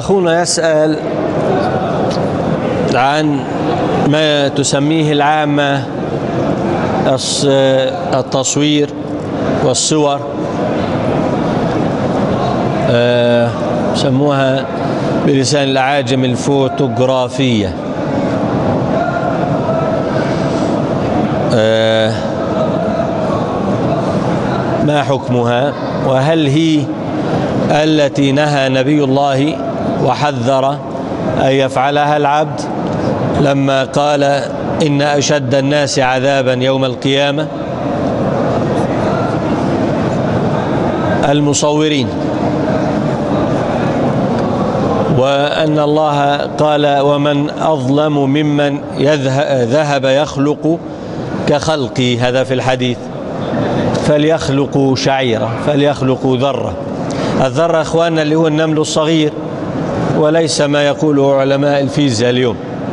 أخونا يسأل عن ما تسميه العامة التصوير والصور، سموها بلسان الأعاجم الفوتوغرافية. ما حكمها؟ وهل هي التي نهى نبي الله وحذر أن يفعلها العبد لما قال إن أشد الناس عذابا يوم القيامة المصورين، وأن الله قال ومن أظلم ممن ذهب يخلق كخلقي، هذا في الحديث، فليخلقوا شعيرة، فليخلقوا ذرة. الذرة أخواننا اللي هو النمل الصغير، وليس ما يقوله علماء الفيزياء اليوم.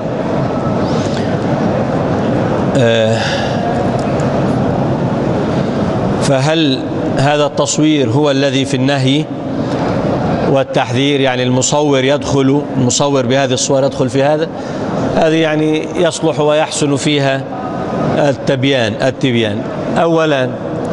فهل هذا التصوير هو الذي في النهي والتحذير؟ يعني المصور بهذه الصور يدخل في هذا يعني يصلح ويحسن فيها التبيان. أولا،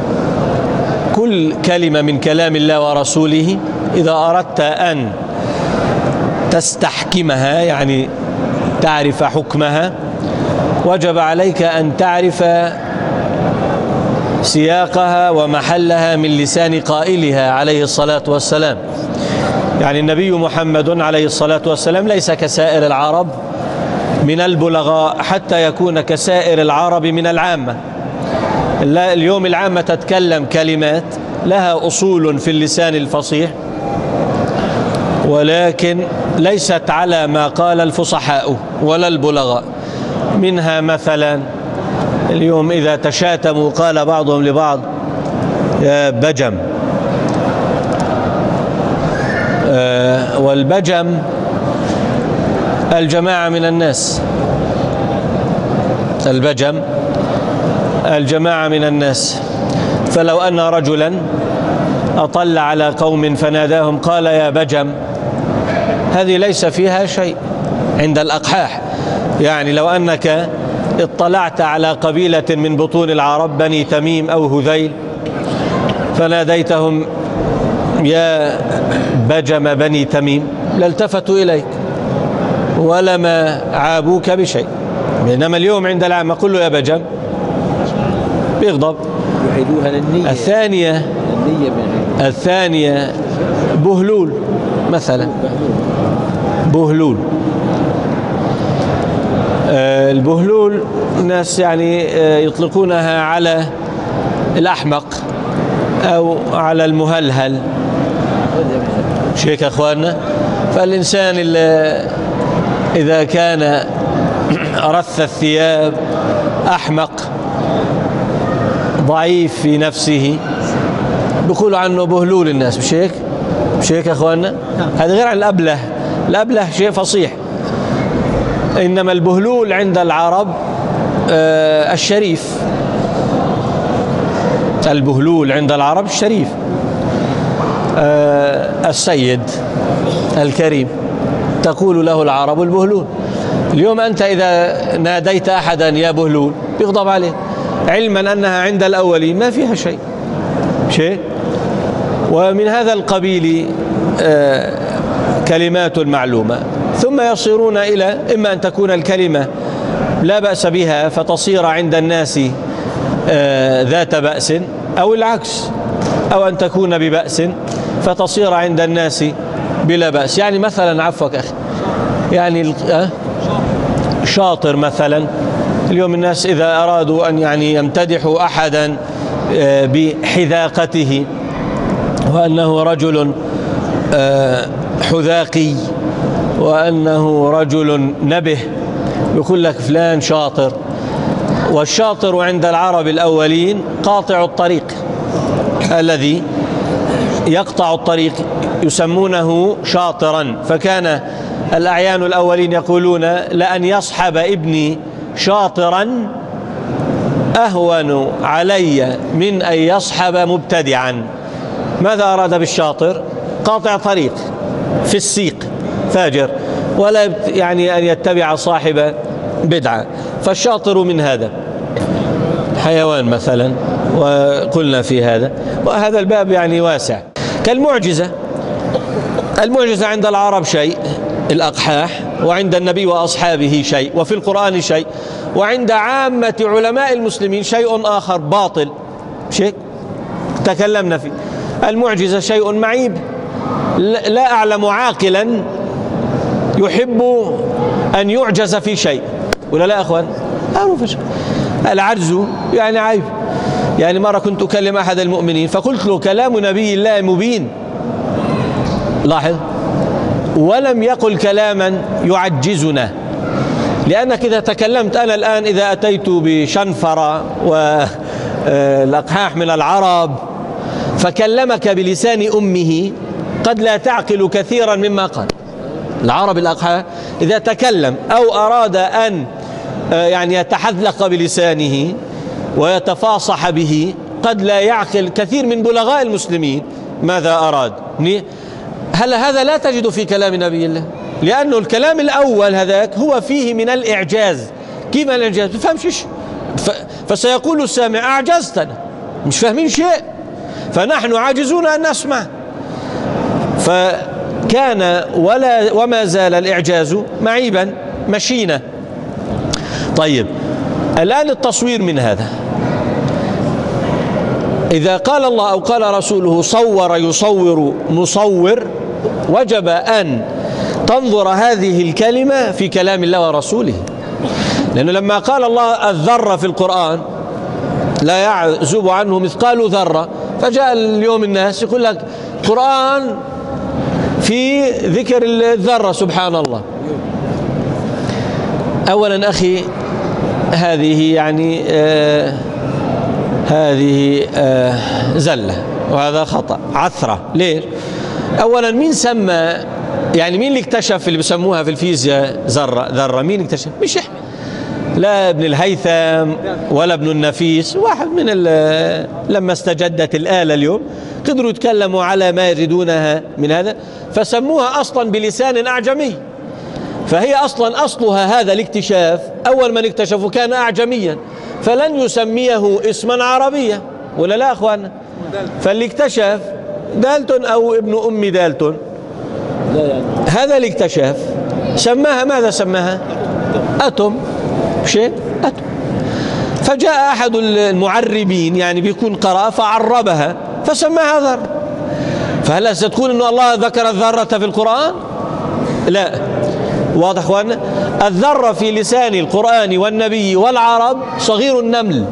كل كلمة من كلام الله ورسوله إذا أردت أن تستحكمها، يعني تعرف حكمها، وجب عليك أن تعرف سياقها ومحلها من لسان قائلها عليه الصلاة والسلام. يعني النبي محمد عليه الصلاة والسلام ليس كسائر العرب من البلغاء حتى يكون كسائر العرب من العامة. اليوم العامة تتكلم كلمات لها أصول في اللسان الفصيح، ولكن ليست على ما قال الفصحاء ولا البلغاء. منها مثلا اليوم إذا تشاتموا قال بعضهم لبعض يا بجم، والبجم الجماعة من الناس، البجم الجماعة من الناس. فلو أن رجلا أطل على قوم فناداهم قال يا بجم، هذه ليس فيها شيء عند الأقحاح. يعني لو أنك اطلعت على قبيلة من بطون العرب، بني تميم أو هذيل، فناديتهم يا بجم بني تميم، لالتفتوا إليك ولما عابوك بشيء. بينما اليوم عند العامة قل له يا بجم بيغضب. الثانية بهلول مثلا، بهلول. البهلول الناس يعني يطلقونها على الأحمق أو على المهلهل، شيك أخواننا. فالإنسان إذا كان رث الثياب، أحمق، ضعيف في نفسه، بيقولوا عنه بهلول الناس، مش هيك أخواننا؟ هذا غير عن الأبله. الأبله شيء فصيح، إنما البهلول عند العرب الشريف. البهلول عند العرب الشريف، السيد الكريم، تقول له العرب البهلول. اليوم أنت إذا ناديت أحدا يا بهلول بيغضب عليه، علما أنها عند الأولين ما فيها شيء. ومن هذا القبيل كلمات معلومة، ثم يصيرون إلى إما أن تكون الكلمة لا بأس بها فتصير عند الناس ذات بأس، أو العكس، أو أن تكون ببأس فتصير عند الناس بلا بأس. يعني مثلا، عفوك أخي، يعني شاطر مثلا، اليوم الناس إذا أرادوا أن يعني يمتدحوا أحدا بحذاقته وأنه رجل حذاقي وأنه رجل نبه، يقول لك فلان شاطر. والشاطر عند العرب الأولين قاطع الطريق، الذي يقطع الطريق يسمونه شاطرا. فكان الأعيان الأولين يقولون لأن يصحب ابني شاطرا أهون علي من أن يصحب مبتدعا. ماذا أراد بالشاطر؟ قاطع طريق في السيق، فاجر، ولا يعني أن يتبع صاحب بدعة. فالشاطر من هذا حيوان مثلا، وقلنا في هذا، وهذا الباب يعني واسع. كالمعجزة، المعجزة عند العرب شيء، الأقحاح، وعند النبي وأصحابه شيء، وفي القرآن شيء، وعند عامة علماء المسلمين شيء آخر باطل، شيء تكلمنا فيه. المعجزة شيء معيب، لا أعلم عاقلا يحب أن يعجز في شيء، ولا لا أخوان؟ العجز يعني عيب. يعني مرة كنت أكلم أحد المؤمنين فقلت له كلام نبي الله مبين، لاحظ، ولم يقل كلاما يعجزنا. لأنك إذا تكلمت أنا الآن، إذا أتيت بشنفرة والأقحاح من العرب فكلمك بلسان أمه قد لا تعقل كثيرا مما قال. العرب الأقحاح إذا تكلم أو أراد أن يعني يتحذلق بلسانه ويتفاصح به قد لا يعقل كثير من بلغاء المسلمين ماذا أراد. هل هذا لا تجد في كلام نبي الله؟ لأنه الكلام الأول هذاك هو فيه من الإعجاز. كيف الإعجاز؟ ما فهمش، فسيقول السامع أعجزتنا، مش فاهمين شيء، فنحن عاجزون أن نسمع. فكان وما زال الإعجاز معيبا مشينا. طيب الآن التصوير من هذا، إذا قال الله أو قال رسوله صور يصور مصور، وجب أن تنظر هذه الكلمة في كلام الله ورسوله. لأنه لما قال الله الذرة في القرآن لا يعزب عنه مثقال ذرة، فجاء اليوم الناس يقول لك قرآن في ذكر الذرة، سبحان الله. أولا أخي هذه يعني هذه زلة، وهذا خطأ عثرة. ليش؟ أولا مين سمى، يعني مين اللي اكتشف اللي بسموها في الفيزياء ذرة؟ مين اكتشف؟ مش احنا، لا ابن الهيثم ولا ابن النفيس، واحد من لما استجدت الآلة اليوم قدروا يتكلموا على ما يريدونها من هذا، فسموها أصلا بلسان أعجمي. فهي أصلها هذا الاكتشاف، أول من اكتشفه كان أعجميا، فلن يسميه اسما عربيا، ولا لا أخوانا؟ فاللي اكتشف دالتون أو ابن أم دالتون، هذا اللي اكتشف سماها ماذا؟ سماها أتوم، شيء أتوم. فجاء أحد المعربين يعني بيكون قرأ فعربها فسماها ذرة. فهل ستقول أن الله ذكر الذرة في القرآن؟ لا. واضح أخوانا؟ الذرة في لسان القرآن والنبي والعرب صغير النمل.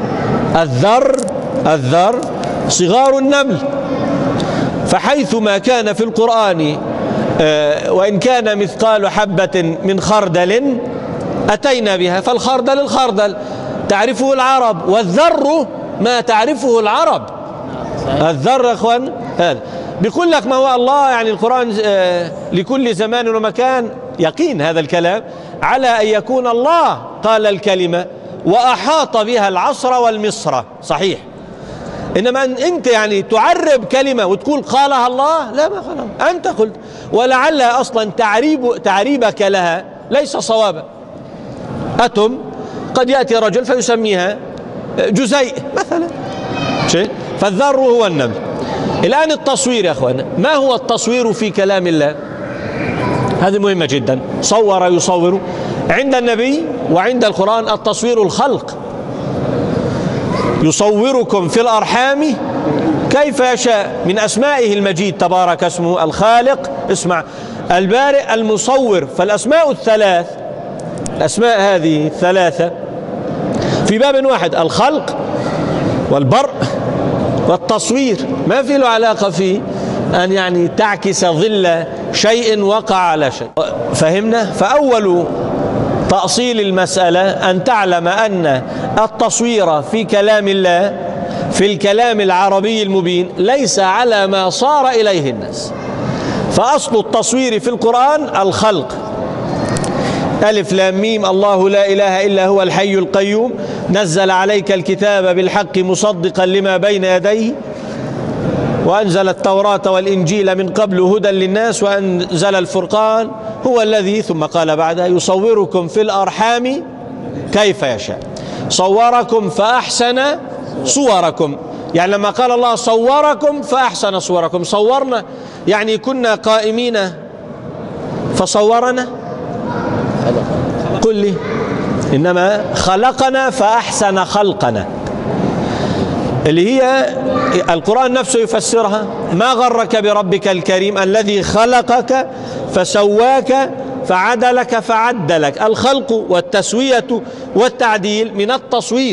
الذر صغار النمل. فحيث ما كان في القرآن وإن كان مثقال حبة من خردل أتينا بها، فالخردل الخردل تعرفه العرب، والذر ما تعرفه العرب. الذر أخوان هذا بيقول لك ما هو الله، يعني القرآن لكل زمان ومكان يقين هذا الكلام على أن يكون الله قال الكلمة وأحاط بها العصر والمصر، صحيح. إنما أنت يعني تعرب كلمة وتقول قالها الله، لا، ما قالها، أنت قلت، ولعل أصلا تعريبك لها ليس صوابا. أتم قد يأتي رجل فيسميها جزيء مثلا، شيء. فالذر هو النمل. الآن التصوير يا أخوانا، ما هو التصوير في كلام الله؟ هذه مهمة جدا. صور يصور عند النبي وعند القرآن التصوير الخلق، يصوركم في الأرحام كيف يشاء، من أسمائه المجيد تبارك اسمه الخالق، اسمع، البارئ، المصور. فالأسماء الثلاث، الأسماء هذه الثلاثة في باب واحد، الخلق والبرء والتصوير، ما في له علاقة في أن يعني تعكس ظل شيء وقع على شيء. فهمنا؟ فأول تأصيل المسألة أن تعلم أن التصوير في كلام الله في الكلام العربي المبين ليس على ما صار إليه الناس. فأصل التصوير في القرآن الخلق، ألف لام ميم، الله لا إله إلا هو الحي القيوم، نزل عليك الكتاب بالحق مصدقا لما بين يديه وأنزل التوراة والإنجيل من قبل هدى للناس وأنزل الفرقان هو الذي ثم قال بعدها يصوركم في الأرحام كيف يشاء صوركم فأحسن صوركم. يعني لما قال الله صوركم فأحسن صوركم، صورنا يعني كنا قائمين فصورنا؟ قل لي. إنما خلقنا فأحسن خلقنا، اللي هي القرآن نفسه يفسرها ما غرك بربك الكريم الذي خلقك فسواك فعدلك فعدلك. الخلق والتسوية والتعديل من التصوير.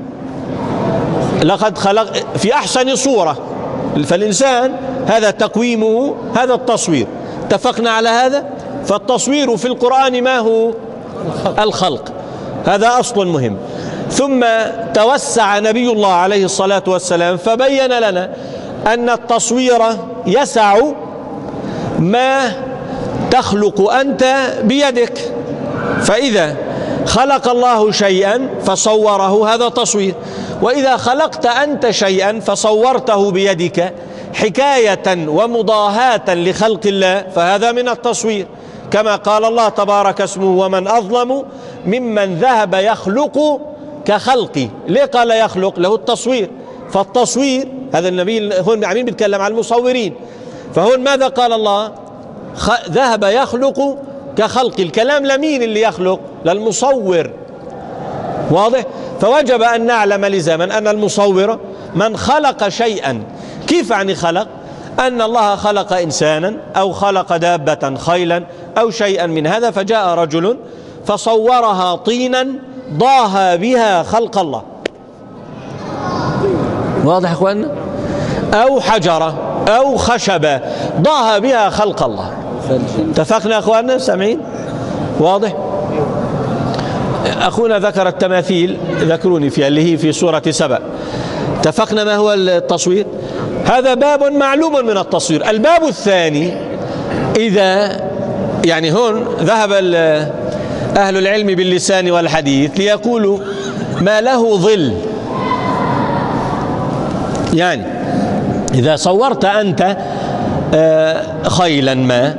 لقد خلق في أحسن صورة، فالإنسان هذا تقويمه، هذا التصوير. اتفقنا على هذا. فالتصوير في القرآن ما هو؟ الخلق. هذا أصل مهم. ثم توسع نبي الله عليه الصلاة والسلام فبين لنا أن التصوير يسع ما تخلق أنت بيدك. فإذا خلق الله شيئا فصوره هذا تصوير، وإذا خلقت أنت شيئا فصورته بيدك حكاية ومضاهاة لخلق الله فهذا من التصوير. كما قال الله تبارك اسمه ومن أظلم ممن ذهب يخلق كخلقي. ليه قال يخلق؟ له التصوير. فالتصوير هذا النبي هون عمين بيتكلم عن المصورين. فهون ماذا قال الله؟ ذهب يخلق كخلق. الكلام لمين اللي يخلق؟ للمصور. واضح؟ فوجب أن نعلم لزاما أن المصور من خلق شيئا. كيف يعني خلق؟ أن الله خلق إنسانا أو خلق دابة خيلا أو شيئا من هذا، فجاء رجل فصورها طينا ضاها بها خلق الله. واضح يا أخواننا؟ أو حجرة أو خشبة ضاها بها خلق الله. اتفقنا يا أخواننا؟ سامعين؟ واضح؟ أخونا ذكر التماثيل، ذكروني فيها اللي هي في سورة سبأ. اتفقنا ما هو التصوير؟ هذا باب معلوم من التصوير. الباب الثاني، إذا يعني هون ذهب أهل العلم باللسان والحديث ليقولوا ما له ظل. يعني إذا صورت أنت خيلا ما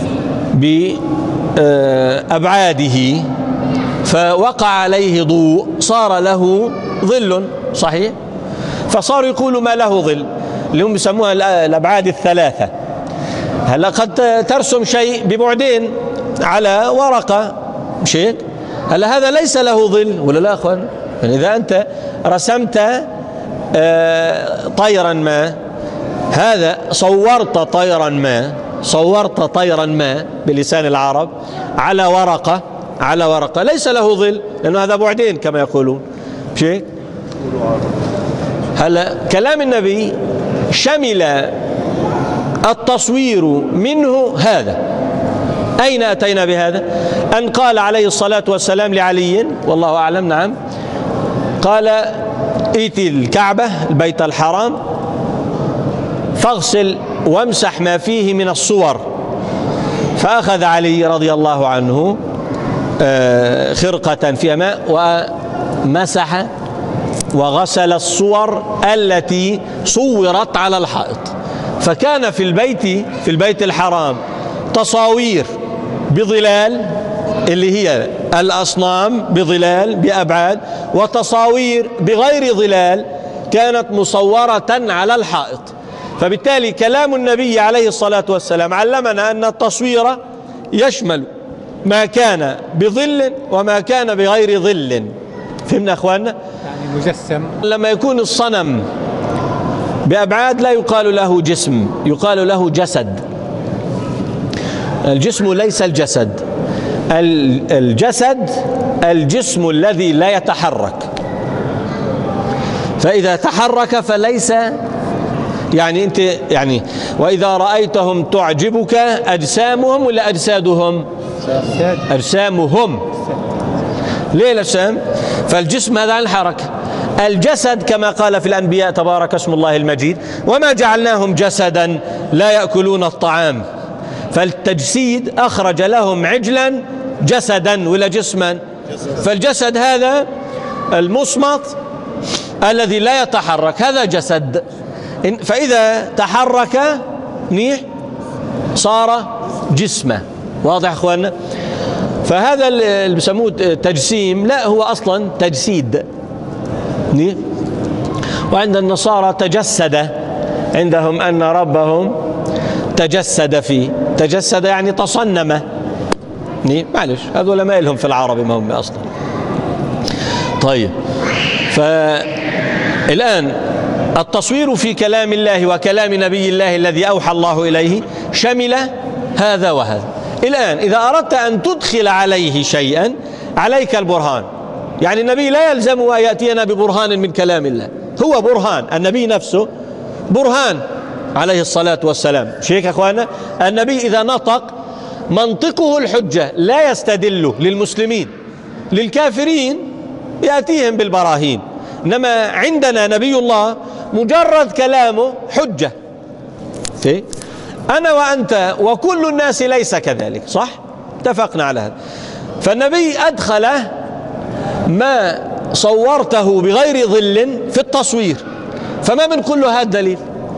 بأبعاده فوقع عليه ضوء صار له ظل، صحيح؟ فصاروا يقولوا ما له ظل، اللي هم يسموها الأبعاد الثلاثة. هلا قد ترسم شيء ببعدين على ورقة، مش هيك؟ هلا هذا ليس له ظل ولا لا أخوان؟ يعني إذا أنت رسمت طيرا ما، هذا صورت طيرا ما بلسان العرب على ورقة ليس له ظل، لأنه هذا بعدين كما يقولون، مش هيك؟ هلا كلام النبي شمل التصوير منه هذا. أين أتينا بهذا؟ أن قال عليه الصلاة والسلام لعلي والله أعلم، نعم، قال ائت الكعبة البيت الحرام فاغسل وامسح ما فيه من الصور. فأخذ علي رضي الله عنه خرقة فيها ماء ومسح وغسل الصور التي صورت على الحائط. فكان في البيت الحرام تصاوير بظلال اللي هي الأصنام بظلال بأبعاد، وتصاوير بغير ظلال كانت مصورة على الحائط. فبالتالي كلام النبي عليه الصلاة والسلام علمنا أن التصوير يشمل ما كان بظل وما كان بغير ظل. فهمنا أخواننا؟ يعني مجسم. لما يكون الصنم بأبعاد لا يقال له جسم، يقال له جسد. الجسم ليس الجسد. الجسد الجسم الذي لا يتحرك، فإذا تحرك فليس، يعني أنت يعني وإذا رأيتهم تعجبك أجسامهم ولا أجسادهم؟ أجسامهم. ليه الأجسام؟ فالجسم هذا عن الحركة. الجسد كما قال في الأنبياء تبارك اسم الله المجيد وما جعلناهم جسدا لا يأكلون الطعام. فالتجسيد أخرج لهم عجلا جسدا ولا جسما. فالجسد هذا المصمت الذي لا يتحرك هذا جسد. فإذا تحرك منيح صار جسمه. واضح أخواننا؟ فهذا اللي بسموه تجسيم لا هو أصلا تجسيد. وعند النصارى تجسد، عندهم أن ربهم تجسد فيه. تجسد يعني تصنم. معلش هذول ما لهم في العربي ما هم أصلا. طيب، فالآن التصوير في كلام الله وكلام نبي الله الذي أوحى الله إليه شمل هذا وهذا. الآن إذا أردت أن تدخل عليه شيئا عليك البرهان. يعني النبي لا يلزم أن يأتينا ببرهان من كلام الله، هو برهان، النبي نفسه برهان عليه الصلاة والسلام. شيخ أخوانا، النبي إذا نطق منطقه الحجة، لا يستدل للمسلمين، للكافرين يأتيهم بالبراهين. إنما عندنا نبي الله مجرد كلامه حجة. أنا وأنت وكل الناس ليس كذلك، صح؟ اتفقنا على هذا. فالنبي أدخل ما صورته بغير ظل في التصوير، فما بنقول له هذا دليل.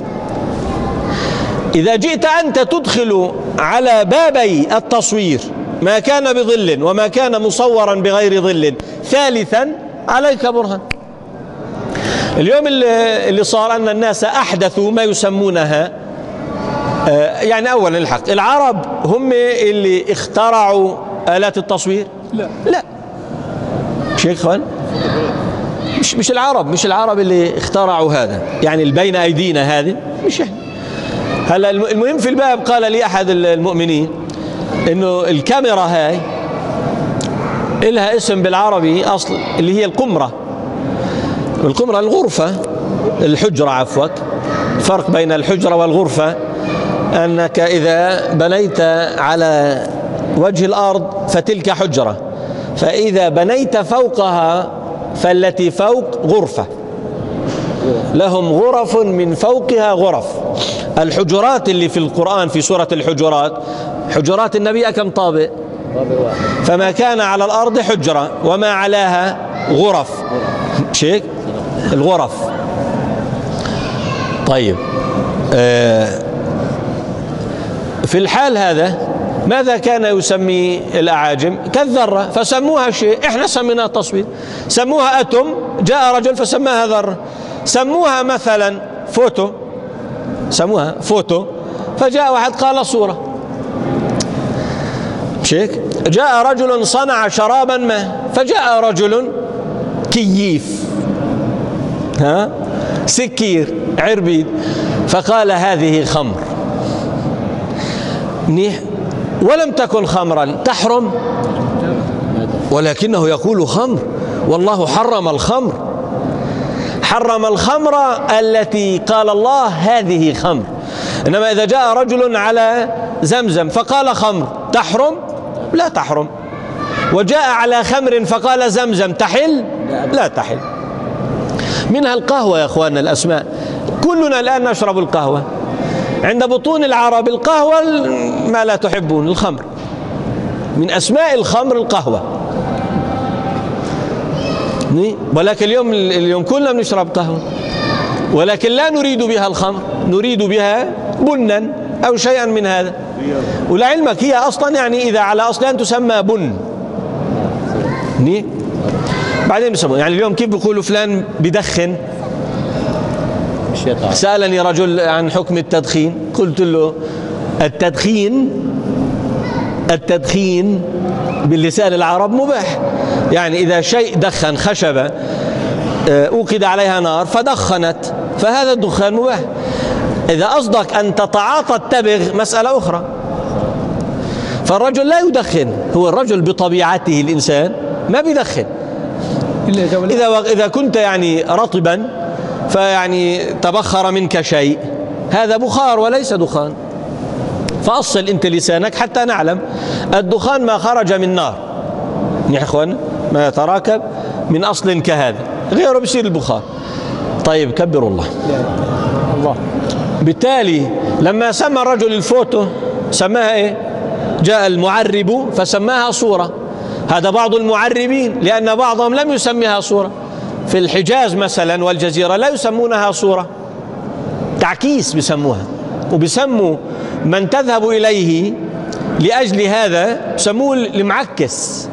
إذا جئت أنت تدخل على بابي التصوير ما كان بظل وما كان مصورا بغير ظل ثالثا عليك برهان. اليوم اللي صار أن الناس أحدثوا ما يسمونها، يعني أولا الحق العرب هم اللي اخترعوا آلات التصوير؟ لا شيخ خان، مش العرب اللي اخترعوا هذا، يعني اللي بين أيدينا هذه مش احنا. هلا المهم في الباب قال لي أحد المؤمنين إنه الكاميرا هاي إلها اسم بالعربي أصل اللي هي القمرة. القمرة الغرفة، الحجرة عفوا. فرق بين الحجرة والغرفة أنك إذا بنيت على وجه الأرض فتلك حجرة، فإذا بنيت فوقها فالتي فوق غرفة. لهم غرف من فوقها غرف. الحجرات اللي في القرآن في سورة الحجرات، حجرات النبي كم طابق؟ فما كان على الأرض حجرة وما علاها غرف. شيك الغرف. طيب، في الحال هذا ماذا كان يسمي الأعاجم؟ كالذرة، فسموها شيء، احنا سميناها تصوير. سموها أتم، جاء رجل فسماها ذرة. سموها مثلا فوتو، سموها فوتو، فجاء واحد قال صورة. شيك جاء رجل صنع شرابا ما، فجاء رجل كييف، سكير، عربيد، فقال هذه خمر. ولم تكن خمرا تحرم، ولكنه يقول خمر، والله حرم الخمر. حرم الخمر التي قال الله هذه خمر. إنما إذا جاء رجل على زمزم فقال خمر تحرم؟ لا تحرم. وجاء على خمر فقال زمزم تحل؟ لا تحل. منها القهوة يا أخواننا، الأسماء كلنا الآن نشرب القهوة. عند بطون العرب القهوة ما لا تحبون، الخمر. من أسماء الخمر القهوة. ولكن اليوم كلنا بنشرب قهوة، ولكن لا نريد بها الخمر، نريد بها بنا أو شيئا من هذا. ولعلمك هي أصلا يعني إذا على أصلها تسمى بن. بعدين بيسمون يعني اليوم كيف بيقولوا فلان بدخن. سألني رجل عن حكم التدخين، قلت له التدخين باللسان العرب مباح. يعني إذا شيء دخن خشبة أوقد عليها نار فدخنت، فهذا الدخان مباح. إذا قصدك أن تتعاطى التبغ مسألة أخرى. فالرجل لا يدخن، هو الرجل بطبيعته الإنسان ما بيدخن. إذا كنت يعني رطبا فيعني تبخر منك شيء، هذا بخار وليس دخان. فأصل أنت لسانك حتى نعلم. الدخان ما خرج من نار يا إخوان، ما يتراكب من أصل كهذا، غيره بيصير البخار. طيب كبروا الله. بالتالي لما سمى الرجل الفوتو سماها إيه؟ جاء المعرب فسماها صورة. هذا بعض المعربين، لأن بعضهم لم يسميها صورة. في الحجاز مثلا والجزيرة لا يسمونها صورة، تعكيس بسموها، وبسموا من تذهب إليه لأجل هذا بسموه المعكس،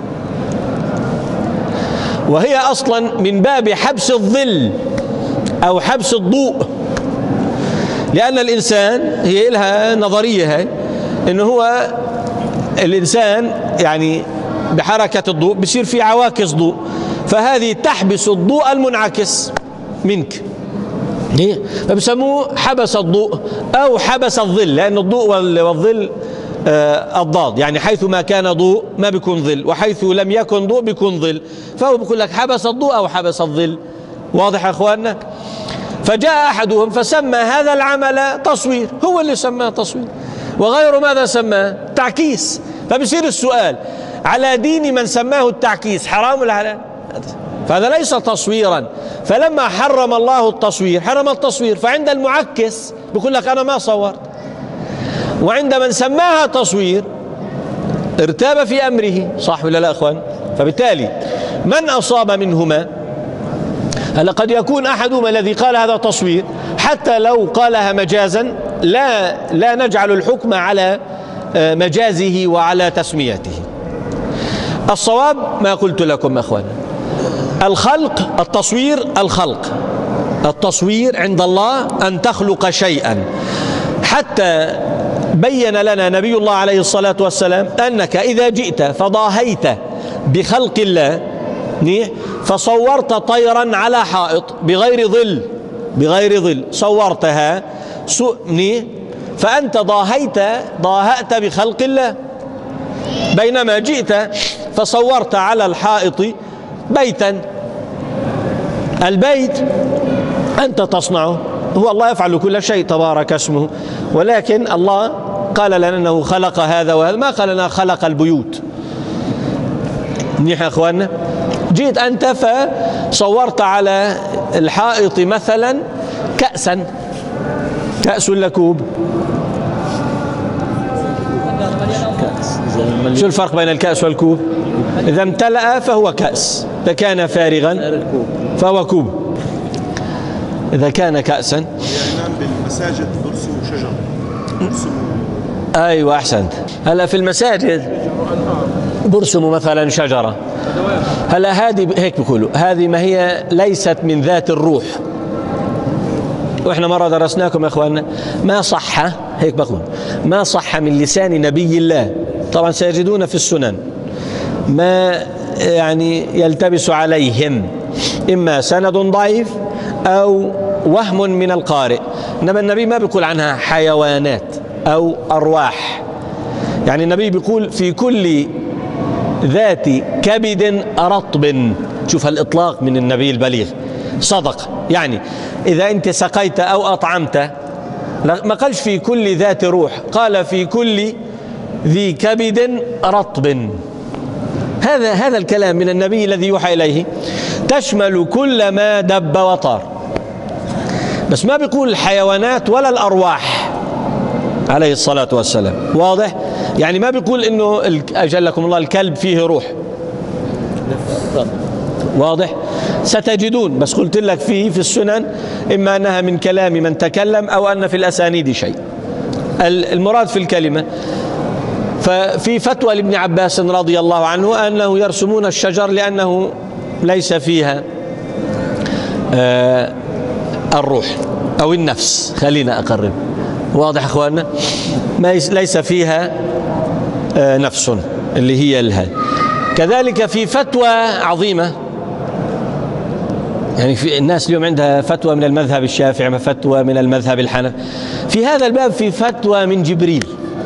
وهي أصلا من باب حبس الظل أو حبس الضوء، لأن الإنسان هي لها نظرية هي إنه هو الإنسان يعني بحركة الضوء بصير في عواكس ضوء، فهذه تحبس الضوء المنعكس منك، فبسموه حبس الضوء أو حبس الظل، لأن الضوء والظل الضاد، يعني حيث ما كان ضوء ما بيكون ظل، وحيث لم يكن ضوء بيكون ظل، فهو بيقول لك حبس الضوء أو حبس الظل. واضح يا أخواننا؟ فجاء أحدهم فسمى هذا العمل تصوير، هو اللي سماه تصوير، وغيره ماذا سماه؟ تعكيس. فبصير السؤال على دين من سماه التعكيس حرام ولا حلال؟ فهذا ليس تصويرا. فلما حرم الله التصوير حرم التصوير، فعند المعكس بيقول لك أنا ما صورت، وعند من سماها تصوير ارتاب في أمره. صح ولا لا أخوان؟ فبالتالي من أصاب منهما، هلا قد يكون أحدهما الذي قال هذا تصوير، حتى لو قالها مجازا لا نجعل الحكم على مجازه وعلى تسميته. الصواب ما قلت لكم أخوان، الخلق التصوير، التصوير عند الله أن تخلق شيئا، حتى بين لنا نبي الله عليه الصلاة والسلام أنك إذا جئت فضاهيت بخلق الله فصورت طيرا على حائط بغير ظل صورتها فأنت ضاهأت بخلق الله، بينما جئت فصورت على الحائط بيتا، البيت أنت تصنعه، هو الله يفعل كل شيء تبارك اسمه، ولكن الله قال لنا أنه خلق هذا وهذا، ما قال لنا خلق البيوت. منيح يا أخواننا؟ جيت أنت فصورت على الحائط مثلا كأسا، كأس ولا كوب؟ شو الفرق بين الكأس والكوب؟ إذا امتلأ فهو كأس، إذا كان فارغا فهو كوب. إذا كان كأسا يعني نعم بالمساجد برسموا شجر، أيوة أحسنت. هلا في المساجد برسموا مثلا شجرة، هلا هذه هيك بيقولوا هذه ما هي ليست من ذات الروح، وإحنا مرة درسناكم يا أخواننا ما صح، هيك بقول ما صح من لسان نبي الله، طبعا سيجدون في السنن ما يعني يلتبس عليهم إما سند ضعيف أو وهم من القارئ، إنما النبي ما بيقول عنها حيوانات أو أرواح، يعني النبي بيقول في كل ذات كبد رطب. شوف هالإطلاق من النبي البليغ، صدق. يعني إذا أنت سقيت أو أطعمت، ما قالش في كل ذات روح، قال في كل ذي كبد رطب. هذا الكلام من النبي الذي يوحى إليه تشمل كل ما دب وطار، بس ما بيقول الحيوانات ولا الأرواح عليه الصلاة والسلام. واضح؟ يعني ما بيقول إنه أجلكم الله الكلب فيه روح. واضح؟ ستجدون، بس قلت لك في السنن إما أنها من كلام من تكلم أو أن في الأسانيد شيء. المراد في الكلمة، ففي فتوى لابن عباس رضي الله عنه أنه يرسمون الشجر لأنه ليس فيها الروح أو النفس، خلينا أقرب. واضح أخواننا؟ ليس فيها نفس اللي هي الهي. كذلك في فتوى عظيمة، يعني في الناس اليوم عندها فتوى من المذهب الشافعي، فتوى من المذهب الحنفي، في هذا الباب في فتوى من جبريل،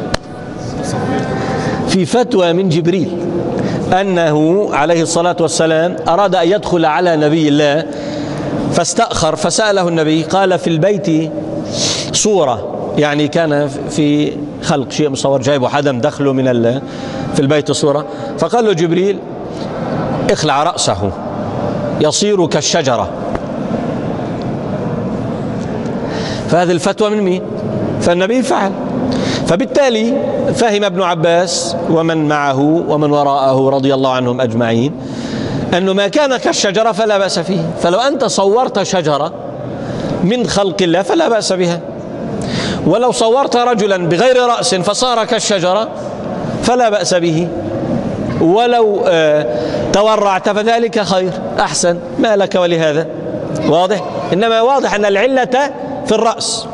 في فتوى من جبريل أنه عليه الصلاة والسلام أراد أن يدخل على نبي الله فاستأخر، فسأله النبي قال في البيت صورة، يعني كان في خلق شيء مصور جايبه حدا دخله في البيت صورة، فقال له جبريل اخلع رأسه يصير كالشجرة. فهذه الفتوى من مين؟ فالنبي فعل. فبالتالي فهم ابن عباس ومن معه ومن وراءه رضي الله عنهم أجمعين أنه ما كان كالشجرة فلا بأس فيه، فلو أنت صورت شجرة من خلق الله فلا بأس بها، ولو صورت رجلا بغير رأس فصار كالشجرة فلا بأس به، ولو تورعت فذلك خير أحسن، ما لك ولهذا. واضح؟ إنما واضح أن العلة في الرأس.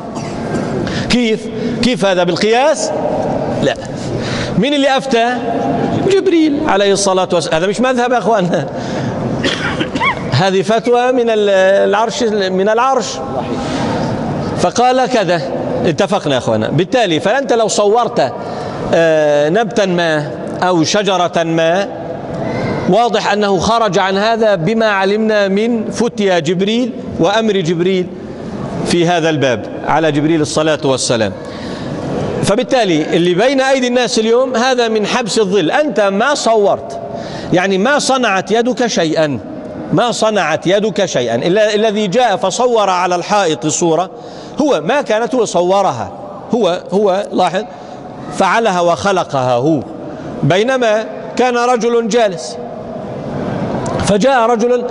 كيف هذا بالقياس؟ لا. من اللي أفتى؟ جبريل عليه الصلاة والسلام. هذا مش مذهب يا أخوان، هذه فتوى من العرش، فقال كذا، اتفقنا يا أخوانا. بالتالي فأنت لو صورت نبتا ما أو شجرة ما، واضح أنه خرج عن هذا بما علمنا من فتيا جبريل وأمر جبريل في هذا الباب على جبريل الصلاة والسلام. فبالتالي اللي بين أيدي الناس اليوم هذا من حبس الظل. أنت ما صورت، يعني ما صنعت يدك شيئا، ما صنعت يدك شيئا. الذي جاء فصور على الحائط صورة هو ما كانت هو صورها، هو لاحظ فعلها وخلقها هو، بينما كان رجل جالس فجاء رجل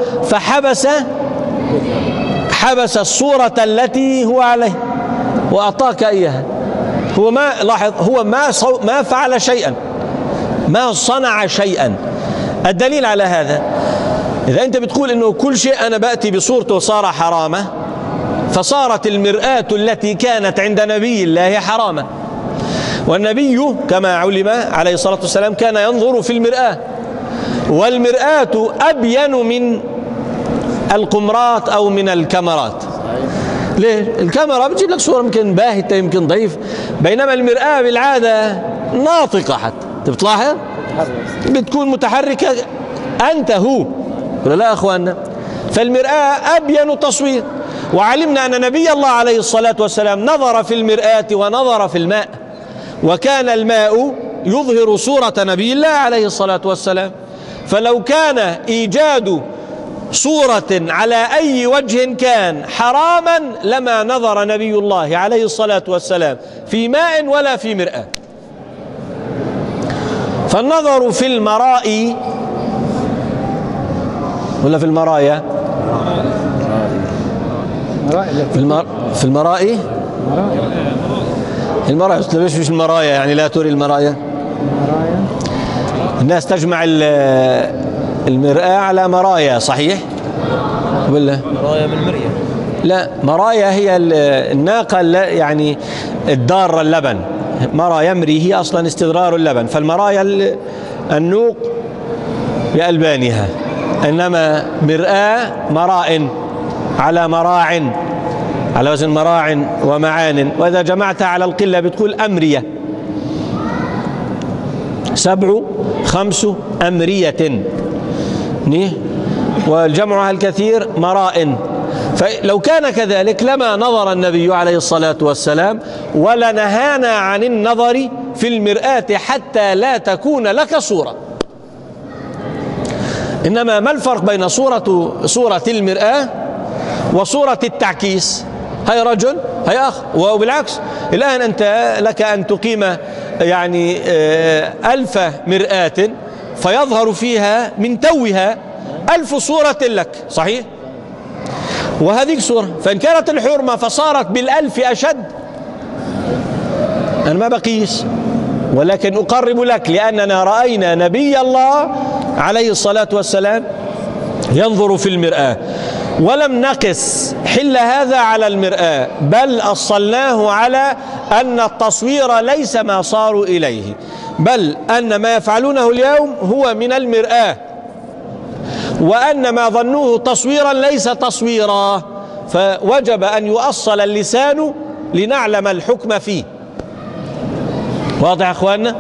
فحبس الصورة التي هو عليه وأعطاك إياها. هو ما لاحظ، هو ما فعل شيئا، ما صنع شيئا. الدليل على هذا إذا أنت بتقول إنه كل شيء أنا بأتي بصورته صار حرامة، فصارت المرآة التي كانت عند نبي الله حرامة. والنبي كما علم عليه الصلاة والسلام كان ينظر في المرآة، والمرآة أبين من القمرات أو من الكاميرات. ليه؟ الكاميرا بتجيب لك صورة يمكن باهتة يمكن ضعيف، بينما المرآة بالعادة ناطقة، حتى بتلاحظ بتكون متحركة، أنت هو ولا لا أخواننا؟ فالمرآة أبين تصوير. وعلمنا أن نبي الله عليه الصلاة والسلام نظر في المرآة ونظر في الماء، وكان الماء يظهر صورة نبي الله عليه الصلاة والسلام. فلو كان إيجاد صورة على أي وجه كان حراما لما نظر نبي الله عليه الصلاة والسلام في ماء ولا في مرآة. فالنظر في المراء ولا في المرايا؟ في المراء، المرايا مش المرايا، يعني لا تري المرايا. الناس تجمع المرآة على مرايا، صحيح ولا؟ مرايا من مريم. لا، مرايا هي الناقة يعني الدار اللبن. مرى يمري هي أصلا استدرار اللبن، فالمرايا النوق بألبانها، إنما مرآة مراء على مراع، على وزن مراع ومعان، وإذا جمعتها على القلة بتقول أمرية، 7 5 أمرية، والجمعها الكثير مراء. فلو كان كذلك لما نظر النبي عليه الصلاة والسلام ولنهانا عن النظر في المرآة حتى لا تكون لك صورة. إنما ما الفرق بين صورة المرآة وصورة التعكيس؟ هاي رجل هاي أخ، وبالعكس الآن أنت لك أن تقيم يعني 1000 مرآة فيظهر فيها من توها 1000 صورة لك، صحيح؟ وهذه صورة، فإن كانت الحرمة فصارت بال1000 أشد، أنا ما بقيس ولكن أقرب لك، لأننا رأينا نبي الله عليه الصلاة والسلام ينظر في المرآة، ولم نقس حل هذا على المرآة، بل أصلناه على أن التصوير ليس ما صاروا إليه، بل أن ما يفعلونه اليوم هو من المرآة، وأن ما ظنوه تصويرا ليس تصويرا، فوجب أن يؤصل اللسان لنعلم الحكم فيه. واضح يا أخواننا؟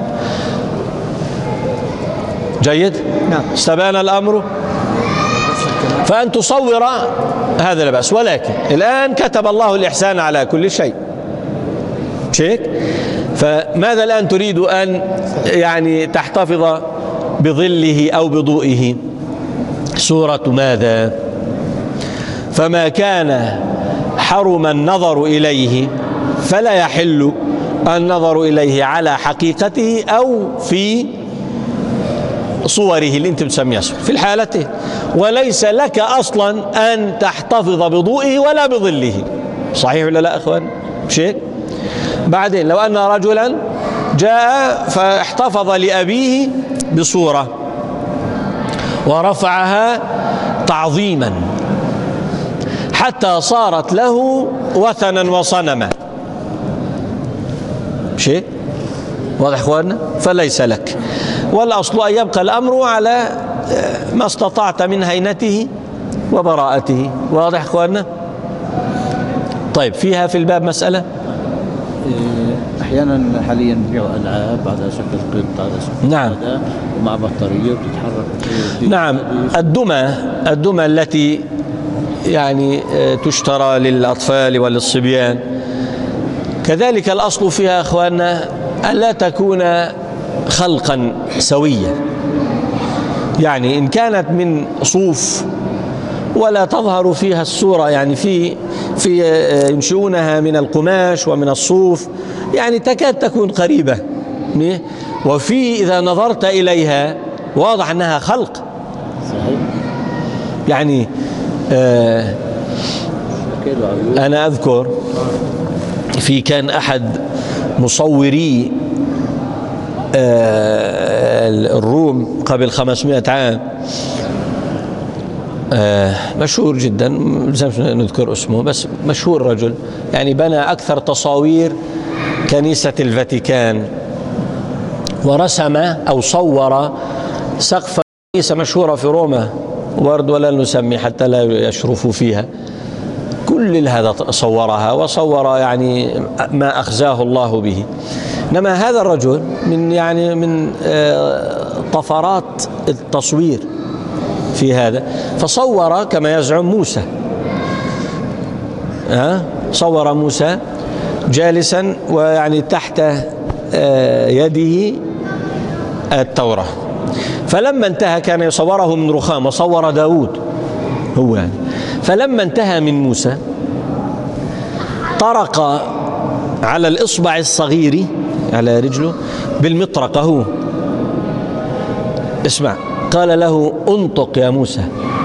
جيد؟ نعم. استبان الأمر. فأن تصور هذا لا بأس، ولكن الآن كتب الله الإحسان على كل شيء، شيك؟ فماذا الآن تريد أن يعني تحتفظ بظله أو بضوئه؟ صورة ماذا؟ فما كان حرم النظر إليه فلا يحل النظر إليه على حقيقته أو في صوره اللي انت بتسميها صور، في الحالتين، وليس لك أصلا أن تحتفظ بضوئه ولا بظله، صحيح ولا لا أخوان؟ مش هيك؟ بعدين لو أن رجلا جاء فاحتفظ لأبيه بصورة ورفعها تعظيما حتى صارت له وثنا وصنما، شيء واضح اخواننا؟ فليس لك، والأصل أن يبقى الأمر على ما استطعت من هينته وبراءته. واضح اخواننا؟ طيب، فيها في الباب مسألة. احيانا حاليا بيبيعوا العاب على شكل قط، على شكل نعم، ومع بطاريه وبتتحرك. نعم، الدمى التي يعني تشترى للأطفال وللصبيان كذلك الأصل فيها أخواننا ألا تكون خلقا سويا، يعني إن كانت من صوف ولا تظهر فيها الصورة، يعني في ينشئونها من القماش ومن الصوف، يعني تكاد تكون قريبة، وفي إذا نظرت إليها واضح أنها خلق. صحيح. يعني أنا أذكر كان أحد مصوري الروم قبل 500 عام، مشهور جدا، لازم نذكر اسمه، بس مشهور رجل، يعني بنى أكثر تصاوير كنيسة الفاتيكان، ورسم أو صور سقف كنيسة مشهورة في روما، ورد ولا نسمي حتى لا يشرفوا فيها، كل هذا صورها، وصور يعني ما أخزاه الله به. إنما هذا الرجل من طفرات التصوير في هذا، فصور كما يزعم موسى، صور موسى جالسا ويعني تحت يده التوراة، فلما انتهى كان يصوره من رخام، وصور داود هو يعني، فلما انتهى من موسى طرق على الإصبع الصغير على رجله بالمطرقة، هو اسمع، قال له انطق يا موسى.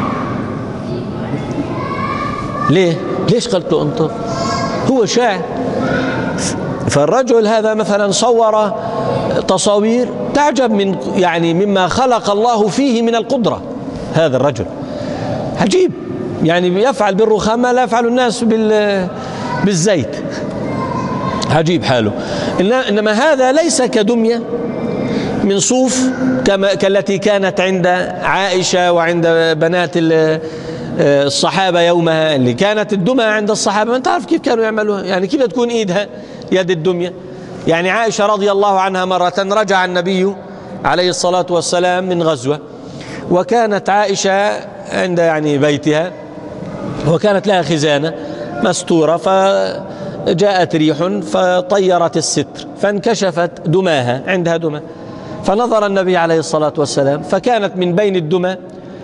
ليش قلت له انطق؟ هو شاعر. فالرجل هذا مثلا صور تصاوير تعجب من يعني مما خلق الله فيه من القدرة، هذا الرجل عجيب، يعني يفعل بالرخام ما لا يفعل الناس بالزيت، عجيب حاله. إنما هذا ليس كدمية من صوف كالتي كانت عند عائشة وعند بنات الصحابة يومها، اللي كانت الدمى عند الصحابة ما تعرف كيف كانوا يعملوها، يعني كيف تكون إيدها يد الدمية. يعني عائشة رضي الله عنها مرة رجع النبي عليه الصلاة والسلام من غزوة، وكانت عائشة عند يعني بيتها، وكانت لها خزانة مستورة، فجاءت ريح فطيرت الستر فانكشفت دماها، عندها دمى، فنظر النبي عليه الصلاة والسلام فكانت من بين الدمى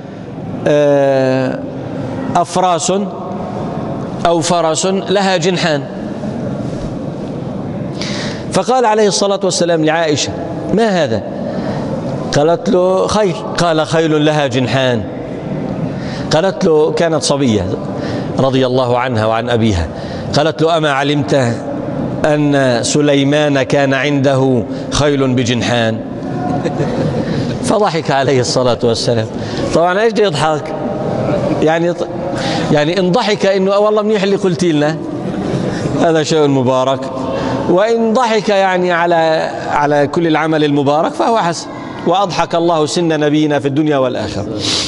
أفراس أو فرس لها جنحان، فقال عليه الصلاة والسلام لعائشة ما هذا؟ قالت له خيل. قال خيل لها جنحان. قالت له، كانت صبية رضي الله عنها وعن أبيها، قالت له أما علمت أن سليمان كان عنده خيل بجنحان؟ فضحك عليه الصلاة والسلام. طبعا ايش بده يضحك؟ يعني ان ضحك انه والله منيح اللي قلت لنا هذا شيء مبارك، وان ضحك يعني على كل العمل المبارك فهو حسن، واضحك الله سن نبينا في الدنيا والآخرة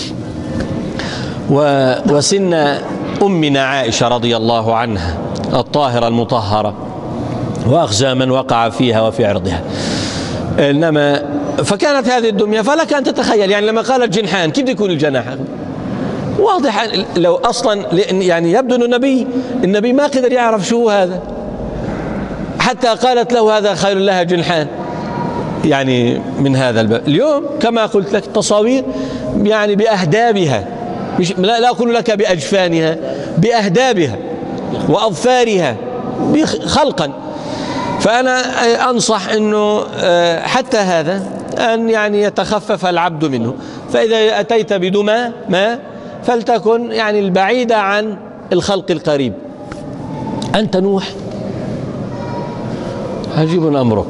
وسن أمنا عائشة رضي الله عنها الطاهرة المطهرة، وأخزى من وقع فيها وفي عرضها. إنما فكانت هذه الدمية، فلك أن تتخيل يعني لما قالت جنحان كيف يكون الجناح؟ واضح لو أصلا يعني يبدو أن النبي ما قدر يعرف شو هذا، حتى قالت له هذا خيل لها جنحان. يعني من هذا الباب اليوم كما قلت لك تصاوير يعني بأهدابها، مش لا أقول لك بأجفانها، بأهدابها وأظفارها خلقا. فأنا أنصح أنه حتى هذا أن يعني يتخفف العبد منه، فإذا أتيت بدمى ما فلتكن يعني البعيدة عن الخلق القريب. أنت نوح عجيب أمرك.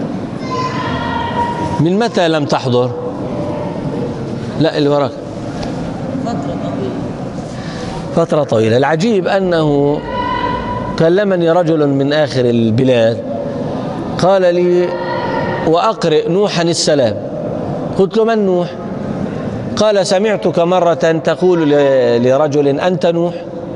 من متى لم تحضر؟ لا اللي وراك فترة طويلة. العجيب أنه كلمني رجل من آخر البلاد قال لي: وأقرئ نوحا السلام. قلت له: من نوح؟ قال: سمعتك مرة تقول لرجل: أنت نوح؟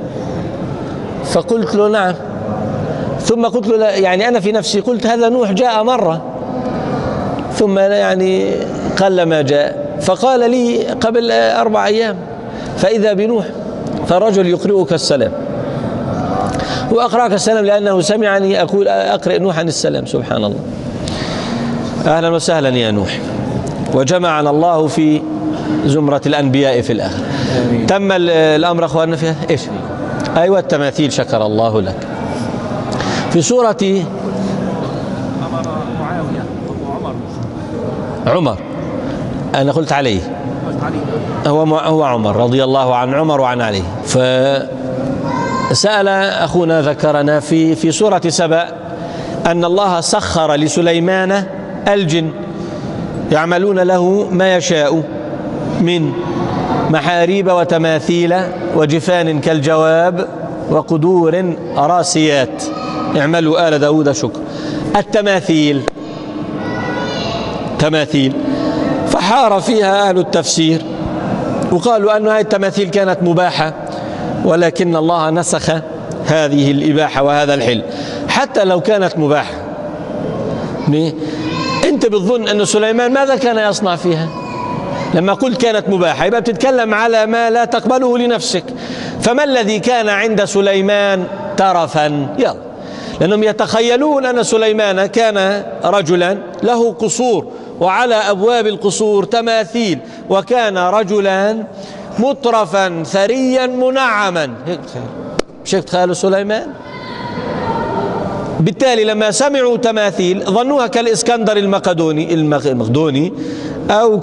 فقلت له: نعم. ثم قلت له: يعني أنا في نفسي قلت هذا نوح جاء مرة، ثم يعني قلما جاء. فقال لي قبل 4 أيام: فإذا بنوح. فالرجل يقرئك السلام، وأقرأك السلام لأنه سمعني أقول أقرئ نوحا السلام. سبحان الله. أهلا وسهلا يا نوح، وجمعنا الله في زمرة الأنبياء في الآخر. تم الأمر أخواننا فيها إيش؟ أيوة التماثيل، شكر الله لك. في سورة عمر، أنا قلت عليه، هو عمر رضي الله عن عمر وعن عليه. فسأل أخونا ذكرنا في سورة سبأ أن الله سخر لسليمان الجن يعملون له ما يشاء من محاريب وتماثيل وجفان كالجواب وقدور راسيات اعملوا آل داود شكر. التماثيل تماثيل، فحار فيها أهل التفسير وقالوا أن هذه التماثيل كانت مباحة، ولكن الله نسخ هذه الإباحة وهذا الحل. حتى لو كانت مباحة، أنت بتظن أن سليمان ماذا كان يصنع فيها؟ لما قلت كانت مباحة يبقى بتتكلم على ما لا تقبله لنفسك. فما الذي كان عند سليمان ترفا؟ يلا، لأنهم يتخيلون أن سليمان كان رجلا له قصور وعلى أبواب القصور تماثيل، وكان رجلا مترفا ثريا منعما. مش تخيلوا سليمان؟ بالتالي لما سمعوا تماثيل ظنوها كالإسكندر المقدوني أو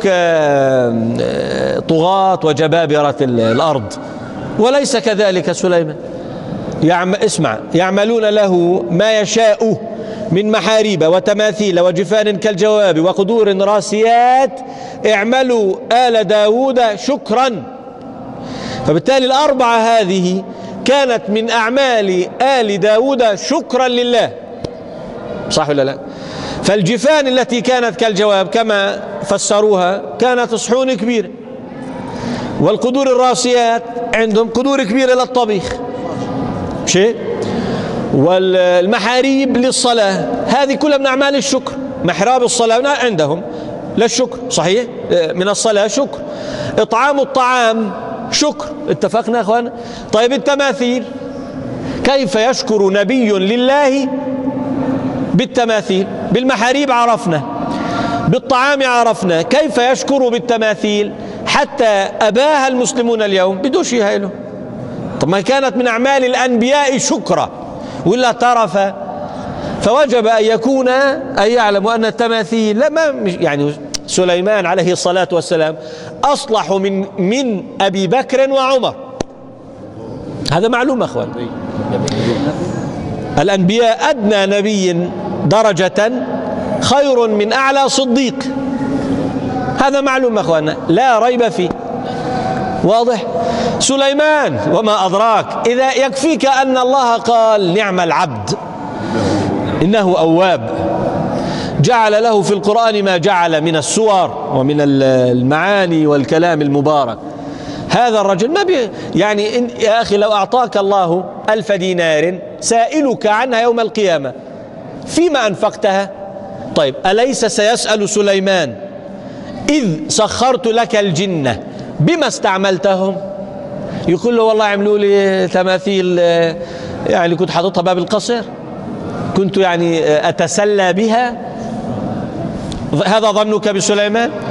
كطغاة وجبابرة الأرض، وليس كذلك سليمان. اسمع، يعملون له ما يشاء من محاريب وتماثيل وجفان كالجواب وقدور راسيات اعملوا آل داود شكرا. فبالتالي الأربعة هذه كانت من أعمال آل داود شكرا لله، صح ولا لا؟ فالجفان التي كانت كالجواب كما فسروها كانت صحون كبيرة، والقدور الراسيات عندهم قدور كبيرة للطبيخ شيء، والمحاريب للصلاة هذه كلها من أعمال الشكر. محراب الصلاة عندهم للشكر، صحيح، من الصلاة شكر. إطعام الطعام شكر، اتفقنا يا أخوان؟ طيب التماثيل، كيف يشكر نبي لله بالتماثيل؟ بالمحاريب عرفنا، بالطعام عرفنا، كيف يشكر بالتماثيل؟ حتى أباها المسلمون اليوم بدون شيء هايله. طب ما كانت من أعمال الأنبياء شكرا ولا ترفا؟ فوجب أن يكون أن يعلموا أن التماثيل لما يعني سليمان عليه الصلاة والسلام أصلح من أبي بكر وعمر، هذا معلوم أخوان. الأنبياء أدنى نبي درجة خير من أعلى صديق، هذا معلوم أخوانا لا ريب فيه، واضح؟ سليمان وما أدراك، إذا يكفيك أن الله قال نعم العبد إنه أواب، جعل له في القرآن ما جعل من السور ومن المعاني والكلام المبارك. هذا الرجل ما يعني يا أخي لو أعطاك الله 1000 دينار سائلك عنها يوم القيامة فيما أنفقتها؟ طيب أليس سيسأل سليمان إذ سخرت لك الجن بما استعملتهم؟ يقول له والله عملوا لي تماثيل يعني كنت حاططها باب القصر، كنت يعني أتسلى بها. هذا ظنك بسليمان؟